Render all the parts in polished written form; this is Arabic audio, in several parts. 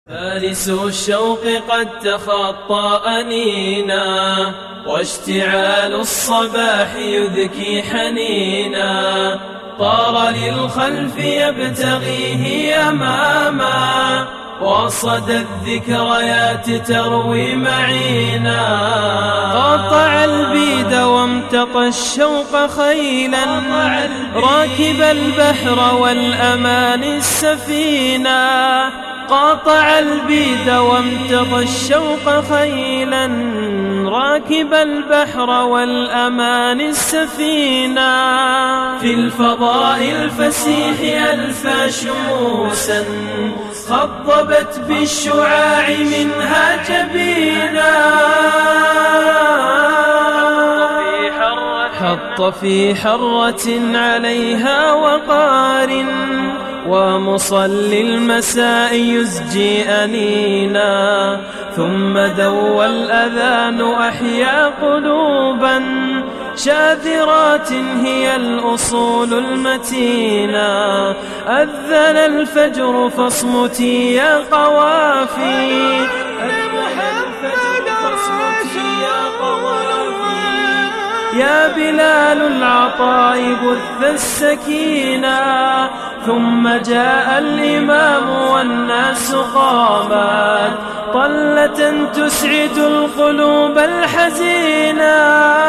فارس الشوق قد تخطى أنينا، واشتعال الصباح يذكي حنينا. طار للخلف يبتغيه أماما، وصدى الذكريات تروي معينا. قاطع البيد وامتطى الشوق خيلا، راكب البحر والأمان السفينة. قاطع البيد وامتطى الشوق خيلا، راكب البحر والأمان السفينة. في الفضاء الفسيح ألفى شموسا، خضبت بالشعاع منها جبينا. حط في حرة عليها وقار، ومصلي المساء يزجي أنينا. ثم دوى الأذان أحيا قلوبا، شاذرات هي الأصول المتينة. أذن الفجر فاصمتي يا قوافي، يا بلال العطاء بث السكينة. ثم جاء الإمام والناس قامت، طلة تسعد القلوب الحزينة.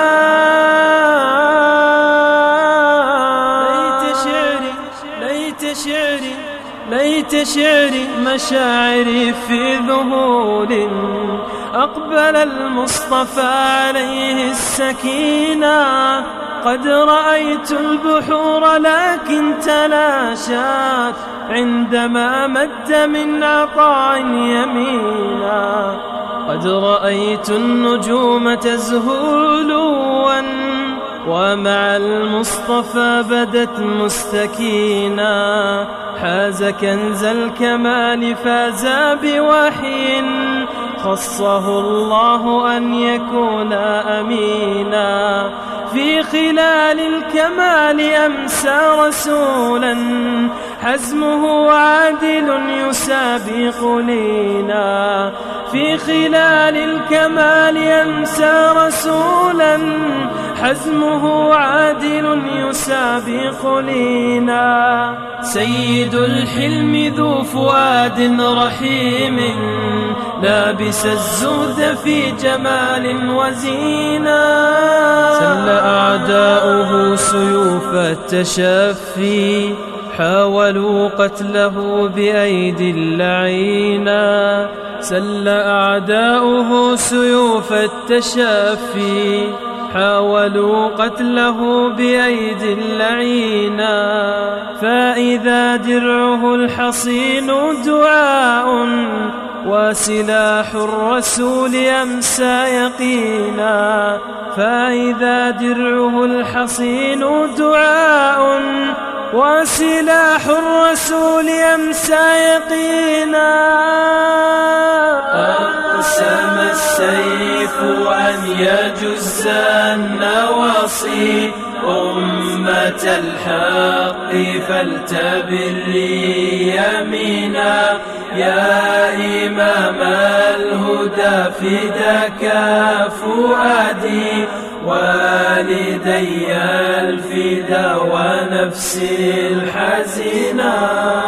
ليت شعري مشاعري في ذهول، أقبل المصطفى عليه السكينة. قد رأيت البحور لكن تلاشت، عندما مد من عطاء يمينا. قد رأيت النجوم تزهو لوا، ومع المصطفى بدت مستكينا. حاز كنز الكمال فاز بوحي، خصه الله أن يكون أمينا. في خلال الكمال أمسى رسولا، حزمه عادل يسابق لينا. في خلال الكمال أمسى رسولا، حزمه عادل يسابق لينا. سيد الحلم ذو فؤاد رحيم، لابس الزهد في جمال وزينة. سل أعداؤه سيوف التشفي، حاولوا قتله بأيدي اللعينة. سل أعداؤه سيوف التشفي، حاولوا قتله بأيدي اللعينة. فإذا درعه الحصين دعاء، وسلاح الرسول أمسى يقينا. فإذا درعه الحصين دعاء، وسلاح الرسول أمسى يقينا. أقسم السيف أن يجز النواصي، أمة الحق فلتبر يمينا. يا إمام الهدى فداك فؤادي، والدي الفدا ونفسي الحزينة.